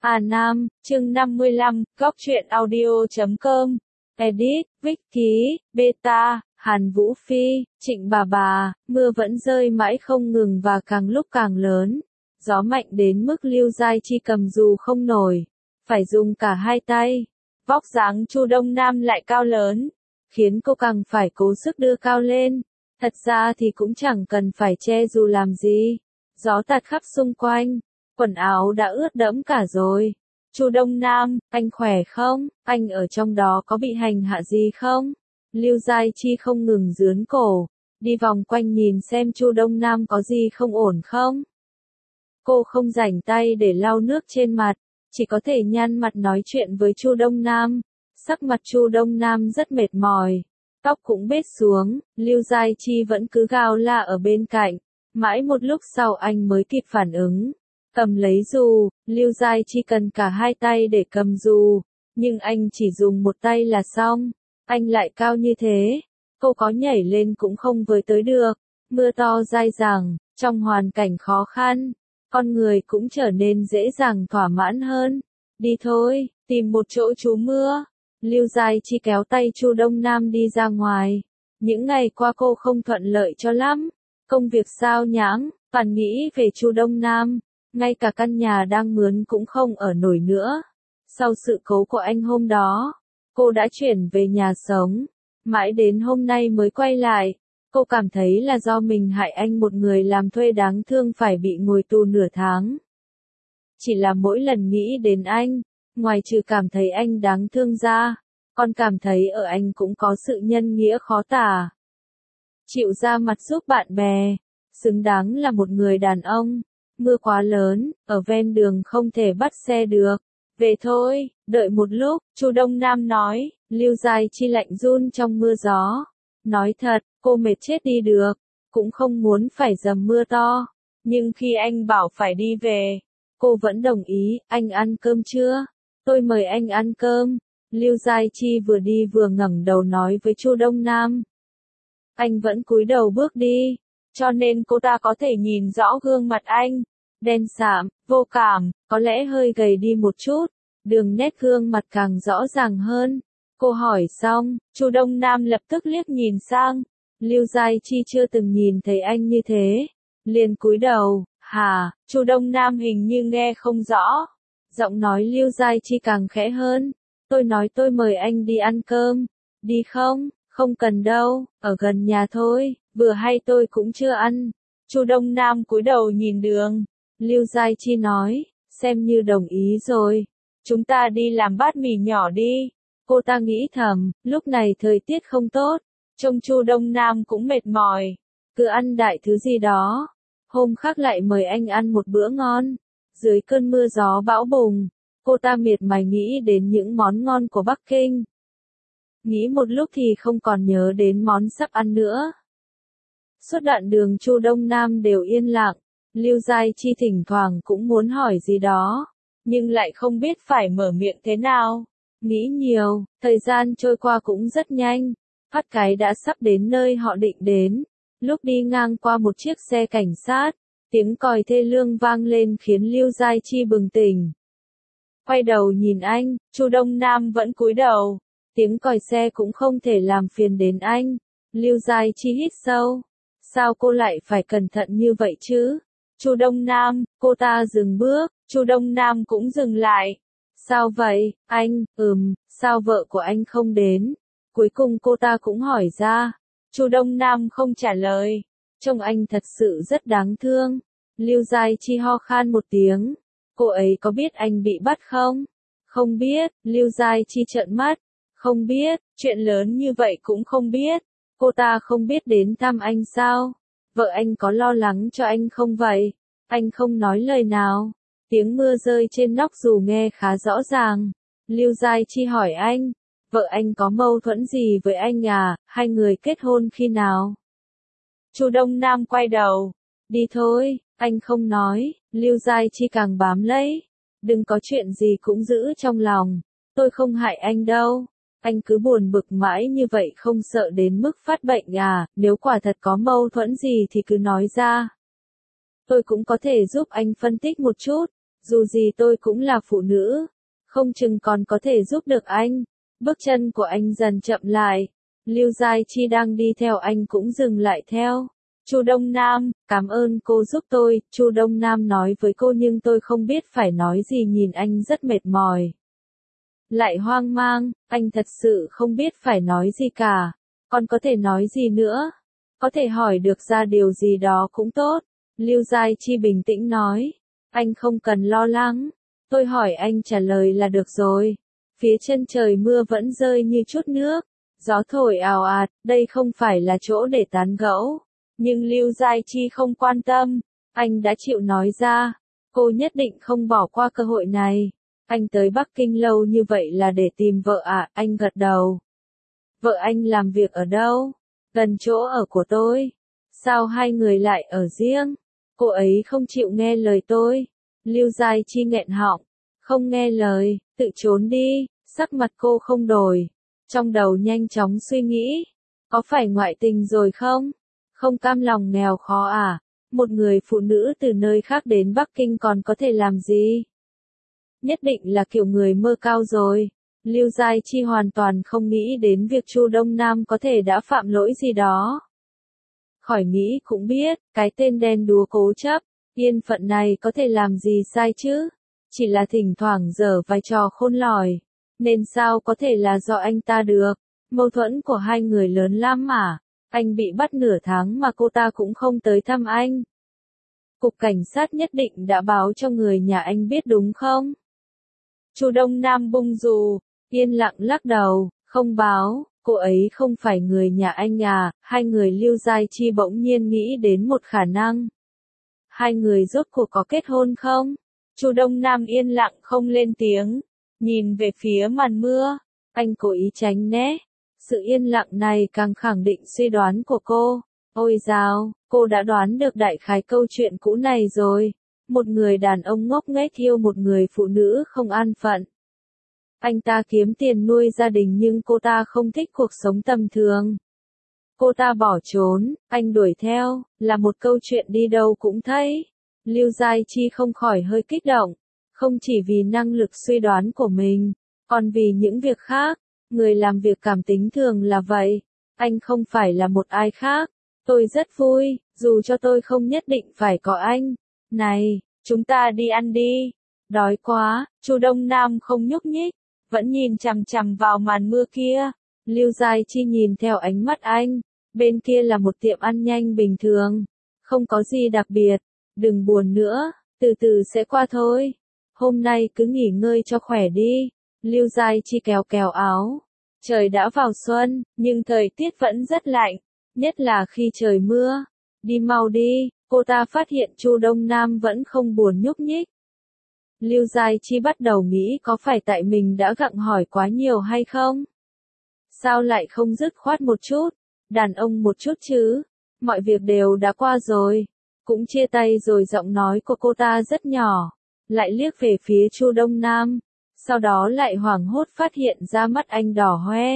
Nam, chương 55, góc truyện audio.com, edit, Vic Ký, Beta, Hàn Vũ Phi, Trịnh bà, mưa vẫn rơi mãi không ngừng và càng lúc càng lớn. Gió mạnh đến mức Lưu Giai Chi cầm dù không nổi, phải dùng cả hai tay. Vóc dáng Chu Đông Nam lại cao lớn, khiến cô càng phải cố sức đưa cao lên. Thật ra thì cũng chẳng cần phải che dù làm gì. Gió tạt khắp xung quanh, quần áo đã ướt đẫm cả rồi. Chu Đông Nam, anh khỏe không? Anh ở trong đó có bị hành hạ gì không? Lưu Giai Chi không ngừng rướn cổ, đi vòng quanh nhìn xem Chu Đông Nam có gì không ổn không. Cô không rảnh tay để lau nước trên mặt, chỉ có thể nhăn mặt nói chuyện với Chu Đông Nam. Sắc mặt Chu Đông Nam rất mệt mỏi, tóc cũng bết xuống, Lưu Giai Chi vẫn cứ gào la ở bên cạnh. Mãi một lúc sau anh mới kịp phản ứng, cầm lấy dù. Lưu Giai Chi cần cả hai tay để cầm dù, nhưng anh chỉ dùng một tay là xong. Anh lại cao như thế, cô có nhảy lên cũng không với tới được. Mưa to dai dẳng, trong hoàn cảnh khó khăn, con người cũng trở nên dễ dàng thỏa mãn hơn. Đi thôi, tìm một chỗ trú mưa. Lưu Giai Chi kéo tay Chu Đông Nam đi ra ngoài. Những ngày qua cô không thuận lợi cho lắm, công việc sao nhãng, toàn nghĩ về Chu Đông Nam, ngay cả căn nhà đang mướn cũng không ở nổi nữa. Sau sự cố của anh hôm đó, cô đã chuyển về nhà sống, mãi đến hôm nay mới quay lại. Cô cảm thấy là do mình hại anh, một người làm thuê đáng thương phải bị ngồi tù nửa tháng. Chỉ là mỗi lần nghĩ đến anh, ngoài trừ cảm thấy anh đáng thương ra, còn cảm thấy ở anh cũng có sự nhân nghĩa khó tả. Chịu ra mặt giúp bạn bè, xứng đáng là một người đàn ông. Mưa quá lớn, ở ven đường không thể bắt xe được. Về thôi, đợi một lúc, Chu Đông Nam nói. Lưu Giai Chi lạnh run trong mưa gió. Nói thật, cô mệt chết đi được, cũng không muốn phải dầm mưa to. Nhưng khi anh bảo phải đi về, cô vẫn đồng ý. Anh ăn cơm chưa? Tôi mời anh ăn cơm. Lưu Giai Chi vừa đi vừa ngẩng đầu nói với Chu Đông Nam. Anh vẫn cúi đầu bước đi, cho nên cô ta có thể nhìn rõ gương mặt anh. Đen sạm, vô cảm, có lẽ hơi gầy đi một chút, đường nét gương mặt càng rõ ràng hơn. Cô hỏi xong, Chu Đông Nam lập tức liếc nhìn sang. Lưu Giai Chi chưa từng nhìn thấy anh như thế, liền cúi đầu. Hả? Chu Đông Nam hình như nghe không rõ, giọng nói Lưu Giai Chi càng khẽ hơn. Tôi nói tôi mời anh đi ăn cơm, đi không? Không cần đâu, ở gần nhà thôi, vừa hay tôi cũng chưa ăn. Chu Đông Nam cúi đầu nhìn đường. Lưu Giai Chi nói, xem như đồng ý rồi. Chúng ta đi làm bát mì nhỏ đi. Cô ta nghĩ thầm, lúc này thời tiết không tốt, trông Chu Đông Nam cũng mệt mỏi, cứ ăn đại thứ gì đó. Hôm khác lại mời anh ăn một bữa ngon. Dưới cơn mưa gió bão bùng, cô ta miệt mài nghĩ đến những món ngon của Bắc Kinh. Nghĩ một lúc thì không còn nhớ đến món sắp ăn nữa. Suốt đoạn đường Chu Đông Nam đều yên lặng. Lưu Giai Chi thỉnh thoảng cũng muốn hỏi gì đó, nhưng lại không biết phải mở miệng thế nào. Nghĩ nhiều, thời gian trôi qua cũng rất nhanh. Phát cái đã sắp đến nơi họ định đến. Lúc đi ngang qua một chiếc xe cảnh sát, tiếng còi thê lương vang lên khiến Lưu Giai Chi bừng tỉnh. Quay đầu nhìn anh, Chu Đông Nam vẫn cúi đầu. Tiếng còi xe cũng không thể làm phiền đến anh. Lưu Giai Chi hít sâu. Sao cô lại phải cẩn thận như vậy chứ? Chu Đông Nam, cô ta dừng bước, Chu Đông Nam cũng dừng lại. Sao vậy, anh? Sao vợ của anh không đến? Cuối cùng cô ta cũng hỏi ra. Chu Đông Nam không trả lời. Trông anh thật sự rất đáng thương. Lưu Giai Chi ho khan một tiếng. Cô ấy có biết anh bị bắt không? Không biết, Lưu Giai Chi trợn mắt. Không biết, chuyện lớn như vậy cũng không biết. Cô ta không biết đến thăm anh sao? Vợ anh có lo lắng cho anh không vậy? Anh không nói lời nào. Tiếng mưa rơi trên nóc dù nghe khá rõ ràng. Lưu Giai Chi hỏi anh. Vợ anh có mâu thuẫn gì với anh à? Hai người kết hôn khi nào? Chu Đông Nam quay đầu. Đi thôi, anh không nói. Lưu Giai Chi càng bám lấy. Đừng có chuyện gì cũng giữ trong lòng. Tôi không hại anh đâu. Anh cứ buồn bực mãi như vậy không sợ đến mức phát bệnh à? Nếu quả thật có mâu thuẫn gì thì cứ nói ra. Tôi cũng có thể giúp anh phân tích một chút. dù gì tôi cũng là phụ nữ, không chừng còn có thể giúp được anh. Bước chân của anh dần chậm lại, Lưu Giai Chi đang đi theo anh cũng dừng lại theo. Chu Đông Nam, cảm ơn cô giúp tôi, Chu Đông Nam nói với cô nhưng tôi không biết phải nói gì nhìn anh rất mệt mỏi. Lại hoang mang, anh thật sự không biết phải nói gì cả, còn có thể nói gì nữa? Có thể hỏi được ra điều gì đó cũng tốt. Lưu Giai Chi bình tĩnh nói, anh không cần lo lắng, tôi hỏi anh trả lời là được rồi. Phía chân trời mưa vẫn rơi như chút nước, gió thổi ào ạt, đây không phải là chỗ để tán gẫu. Nhưng Lưu Giai Chi không quan tâm, anh đã chịu nói ra, cô nhất định không bỏ qua cơ hội này. Anh tới Bắc Kinh lâu như vậy là để tìm vợ à, anh gật đầu. Vợ anh làm việc ở đâu? Gần chỗ ở của tôi. Sao hai người lại ở riêng? Cô ấy không chịu nghe lời tôi. Lưu Giai Chi nghẹn họng, không nghe lời, tự trốn đi, sắc mặt cô không đổi. Trong đầu nhanh chóng suy nghĩ, có phải ngoại tình rồi không? Không cam lòng nghèo khó à? Một người phụ nữ từ nơi khác đến Bắc Kinh còn có thể làm gì? Nhất định là kiểu người mơ cao rồi. Lưu Giai Chi hoàn toàn không nghĩ đến việc Chu Đông Nam có thể đã phạm lỗi gì đó. Khỏi nghĩ cũng biết, cái tên đen đúa cố chấp, yên phận này có thể làm gì sai chứ? Chỉ là thỉnh thoảng giở vai trò khôn lỏi, nên sao có thể là do anh ta được? Mâu thuẫn của hai người lớn lắm mà. Anh bị bắt nửa tháng mà cô ta cũng không tới thăm anh. Cục cảnh sát nhất định đã báo cho người nhà anh biết đúng không? Chu Đông Nam bung dù, yên lặng lắc đầu, không báo, cô ấy không phải người nhà anh à. Hai người Lưu Giai Chi bỗng nhiên nghĩ đến một khả năng. Hai người rốt cuộc có kết hôn không? Chu Đông Nam yên lặng không lên tiếng, nhìn về phía màn mưa, anh cố ý tránh né. Sự yên lặng này càng khẳng định suy đoán của cô. Ôi dào, cô đã đoán được đại khái câu chuyện cũ này rồi. Một người đàn ông ngốc nghếch yêu một người phụ nữ không an phận. Anh ta kiếm tiền nuôi gia đình nhưng cô ta không thích cuộc sống tầm thường. Cô ta bỏ trốn, anh đuổi theo, là một câu chuyện đi đâu cũng thấy. Lưu Giai Chi không khỏi hơi kích động, không chỉ vì năng lực suy đoán của mình, còn vì những việc khác. Người làm việc cảm tính thường là vậy. Anh không phải là một ai khác. Tôi rất vui, dù cho tôi không nhất định phải có anh. Này, chúng ta đi ăn đi. Đói quá, Chu Đông Nam không nhúc nhích, vẫn nhìn chằm chằm vào màn mưa kia. Lưu Giai Chi nhìn theo ánh mắt anh. Bên kia là một tiệm ăn nhanh bình thường. Không có gì đặc biệt. Đừng buồn nữa, từ từ sẽ qua thôi. Hôm nay cứ nghỉ ngơi cho khỏe đi. Lưu Giai Chi kéo kéo áo. Trời đã vào xuân, nhưng thời tiết vẫn rất lạnh, nhất là khi trời mưa. Đi mau đi, cô ta phát hiện Chu Đông Nam vẫn không buồn nhúc nhích. Lưu Giai Chi bắt đầu nghĩ có phải tại mình đã gặng hỏi quá nhiều hay không? Sao lại không dứt khoát một chút, đàn ông một chút chứ? Mọi việc đều đã qua rồi, cũng chia tay rồi. Giọng nói của cô ta rất nhỏ, lại liếc về phía Chu Đông Nam. Sau đó lại hoảng hốt phát hiện ra mắt anh đỏ hoe.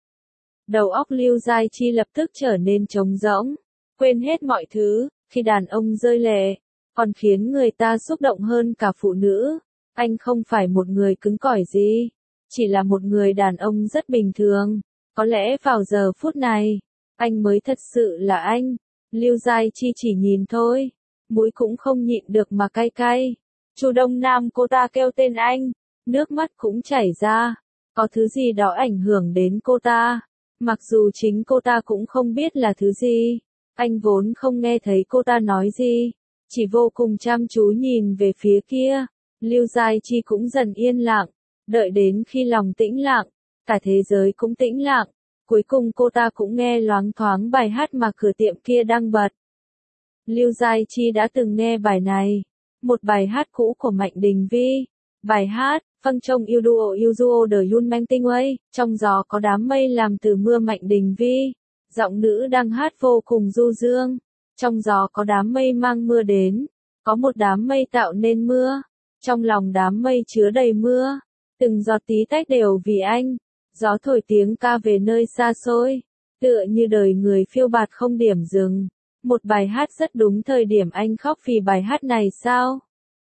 Đầu óc Lưu Giai Chi lập tức trở nên trống rỗng, quên hết mọi thứ. Khi đàn ông rơi lệ, còn khiến người ta xúc động hơn cả phụ nữ. Anh không phải một người cứng cỏi gì, chỉ là một người đàn ông rất bình thường. Có lẽ vào giờ phút này, anh mới thật sự là anh. Lưu Giai Chi chỉ nhìn thôi, mũi cũng không nhịn được mà cay cay. Chu Đông Nam, cô ta kêu tên anh. Nước mắt cũng chảy ra, có thứ gì đó ảnh hưởng đến cô ta, mặc dù chính cô ta cũng không biết là thứ gì. Anh vốn không nghe thấy cô ta nói gì, chỉ vô cùng chăm chú nhìn về phía kia. Lưu Giai Chi cũng dần yên lặng, đợi đến khi lòng tĩnh lặng, cả thế giới cũng tĩnh lặng, cuối cùng cô ta cũng nghe loáng thoáng bài hát mà cửa tiệm kia đang bật. Lưu Giai Chi đã từng nghe bài này, một bài hát cũ của Mạnh Đình Vi. Bài hát Phăng trong yêu duo the Yun Mang Tinh Way, trong gió có đám mây làm từ mưa. Mạnh Đình Vi, giọng nữ đang hát vô cùng du dương. Trong gió có đám mây mang mưa đến, có một đám mây tạo nên mưa, trong lòng đám mây chứa đầy mưa, từng giọt tí tách đều vì anh. Gió thổi tiếng ca về nơi xa xôi, tựa như đời người phiêu bạt không điểm dừng. Một bài hát rất đúng thời điểm. Anh khóc vì bài hát này sao?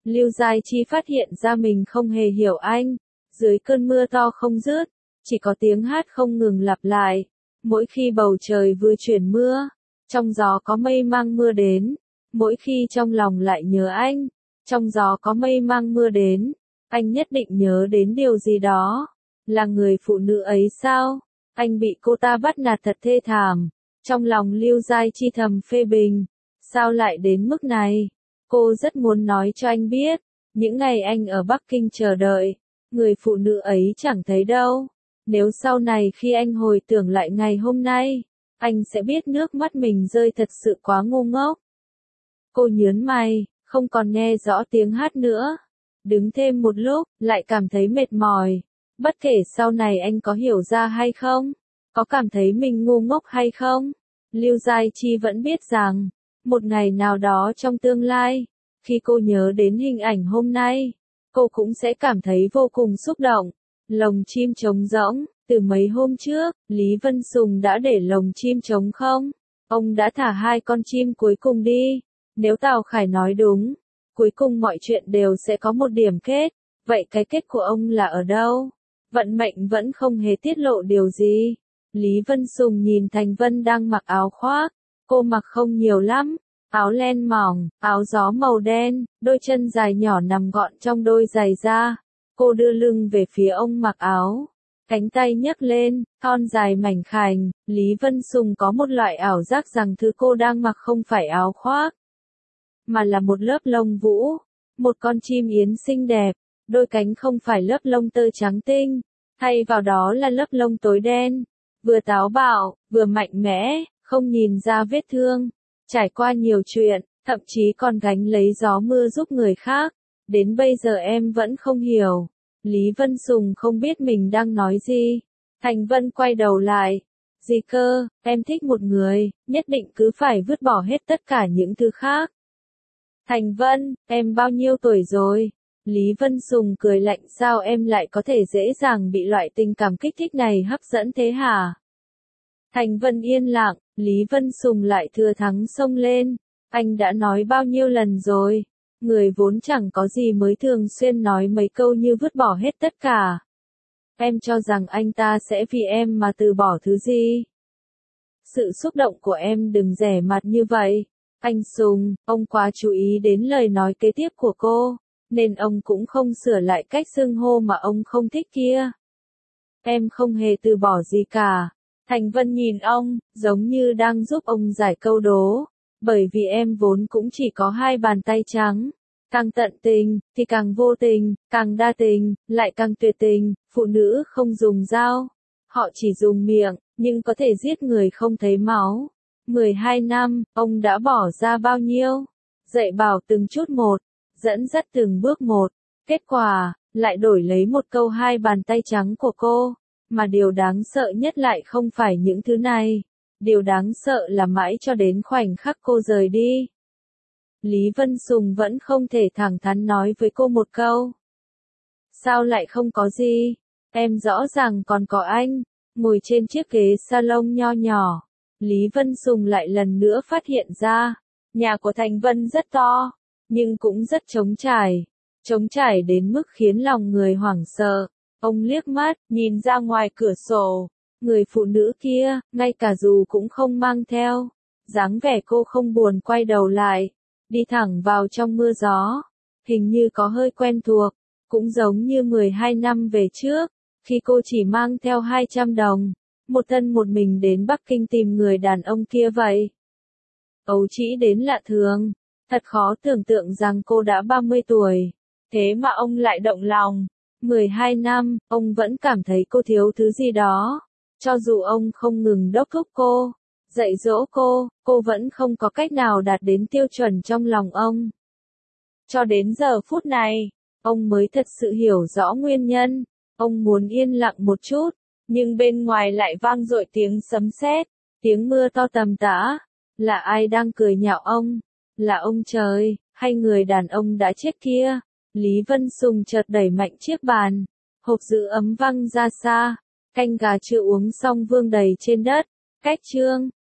Lưu Giai Chi phát hiện ra mình không hề hiểu anh. Dưới cơn mưa to không dứt, chỉ có tiếng hát không ngừng lặp lại. Mỗi khi bầu trời vừa chuyển mưa, trong gió có mây mang mưa đến. Mỗi khi trong lòng lại nhớ anh, trong gió có mây mang mưa đến. Anh nhất định nhớ đến điều gì đó. Là người phụ nữ ấy sao? Anh bị cô ta bắt nạt thật thê thảm. Trong lòng Lưu Giai Chi thầm phê bình. Sao lại đến mức này? Cô rất muốn nói cho anh biết. Những ngày anh ở Bắc Kinh chờ đợi, người phụ nữ ấy chẳng thấy đâu. Nếu sau này khi anh hồi tưởng lại ngày hôm nay, anh sẽ biết nước mắt mình rơi thật sự quá ngu ngốc. Cô nhớn mày, không còn nghe rõ tiếng hát nữa. Đứng thêm một lúc, lại cảm thấy mệt mỏi. Bất kể sau này anh có hiểu ra hay không, có cảm thấy mình ngu ngốc hay không, Lưu Giai Chi vẫn biết rằng, một ngày nào đó trong tương lai, khi cô nhớ đến hình ảnh hôm nay, cô cũng sẽ cảm thấy vô cùng xúc động. Lồng chim trống rỗng, từ mấy hôm trước, Lý Vân Sùng đã để lồng chim trống không? Ông đã thả 2 con chim cuối cùng đi. Nếu Tào Khải nói đúng, cuối cùng mọi chuyện đều sẽ có một điểm kết. Vậy cái kết của ông là ở đâu? Vận mệnh vẫn không hề tiết lộ điều gì. Lý Vân Sùng nhìn Thành Vân đang mặc áo khoác. Cô mặc không nhiều lắm. Áo len mỏng, áo gió màu đen, đôi chân dài nhỏ nằm gọn trong đôi giày da. Cô đưa lưng về phía ông mặc áo. Cánh tay nhấc lên, thon dài mảnh khảnh. Lý Vân Sùng có một loại ảo giác rằng thứ cô đang mặc không phải áo khoác, mà là một lớp lông vũ. Một con chim yến xinh đẹp. Đôi cánh không phải lớp lông tơ trắng tinh, thay vào đó là lớp lông tối đen. Vừa táo bạo, vừa mạnh mẽ, không nhìn ra vết thương. Trải qua nhiều chuyện, thậm chí còn gánh lấy gió mưa giúp người khác. Đến bây giờ em vẫn không hiểu. Lý Vân Sùng không biết mình đang nói gì. Thành Vân quay đầu lại. Gì cơ, em thích một người, nhất định cứ phải vứt bỏ hết tất cả những thứ khác. Thành Vân, em bao nhiêu tuổi rồi? Lý Vân Sùng cười lạnh, sao em lại có thể dễ dàng bị loại tình cảm kích thích này hấp dẫn thế hả? Thành Vân yên lặng, Lý Vân Sùng lại thừa thắng xông lên. Anh đã nói bao nhiêu lần rồi? Người vốn chẳng có gì mới thường xuyên nói mấy câu như vứt bỏ hết tất cả. Em cho rằng anh ta sẽ vì em mà từ bỏ thứ gì? Sự xúc động của em đừng rẻ mặt như vậy. Anh Sùng, ông quá chú ý đến lời nói kế tiếp của cô, nên ông cũng không sửa lại cách xưng hô mà ông không thích kia. Em không hề từ bỏ gì cả. Thành Vân nhìn ông, giống như đang giúp ông giải câu đố. Bởi vì em vốn cũng chỉ có 2 bàn tay trắng. Càng tận tình, thì càng vô tình, càng đa tình, lại càng tuyệt tình. Phụ nữ không dùng dao. Họ chỉ dùng miệng, nhưng có thể giết người không thấy máu. 12 năm, ông đã bỏ ra bao nhiêu? Dạy bảo từng chút một, dẫn dắt từng bước một. Kết quả, lại đổi lấy một câu 2 bàn tay trắng của cô. Mà điều đáng sợ nhất lại không phải những thứ này. Điều đáng sợ là mãi cho đến khoảnh khắc cô rời đi. Lý Vân Sùng vẫn không thể thẳng thắn nói với cô một câu. Sao lại không có gì? Em rõ ràng còn có anh. Ngồi trên chiếc ghế salon nho nhỏ. Lý Vân Sùng lại lần nữa phát hiện ra. Nhà của Thành Vân rất to, nhưng cũng rất trống trải. Trống trải đến mức khiến lòng người hoảng sợ. Ông liếc mắt, nhìn ra ngoài cửa sổ. Người phụ nữ kia, ngay cả dù cũng không mang theo. Dáng vẻ cô không buồn quay đầu lại. Đi thẳng vào trong mưa gió. Hình như có hơi quen thuộc. Cũng giống như 12 năm về trước. Khi cô chỉ mang theo 200 đồng. Một thân một mình đến Bắc Kinh tìm người đàn ông kia vậy. Ấu trĩ đến lạ thường. Thật khó tưởng tượng rằng cô đã 30 tuổi. Thế mà ông lại động lòng. 12 năm, ông vẫn cảm thấy cô thiếu thứ gì đó. Cho dù ông không ngừng đốc thúc cô, dạy dỗ cô vẫn không có cách nào đạt đến tiêu chuẩn trong lòng ông. Cho đến giờ phút này, ông mới thật sự hiểu rõ nguyên nhân. Ông muốn yên lặng một chút, nhưng bên ngoài lại vang dội tiếng sấm sét, tiếng mưa to tầm tã. Là ai đang cười nhạo ông? Là ông trời, hay người đàn ông đã chết kia? Lý Vân Sùng chợt đẩy mạnh chiếc bàn. Hộp giữ ấm văng ra xa. Canh gà chưa uống xong vương đầy trên đất. Cách chương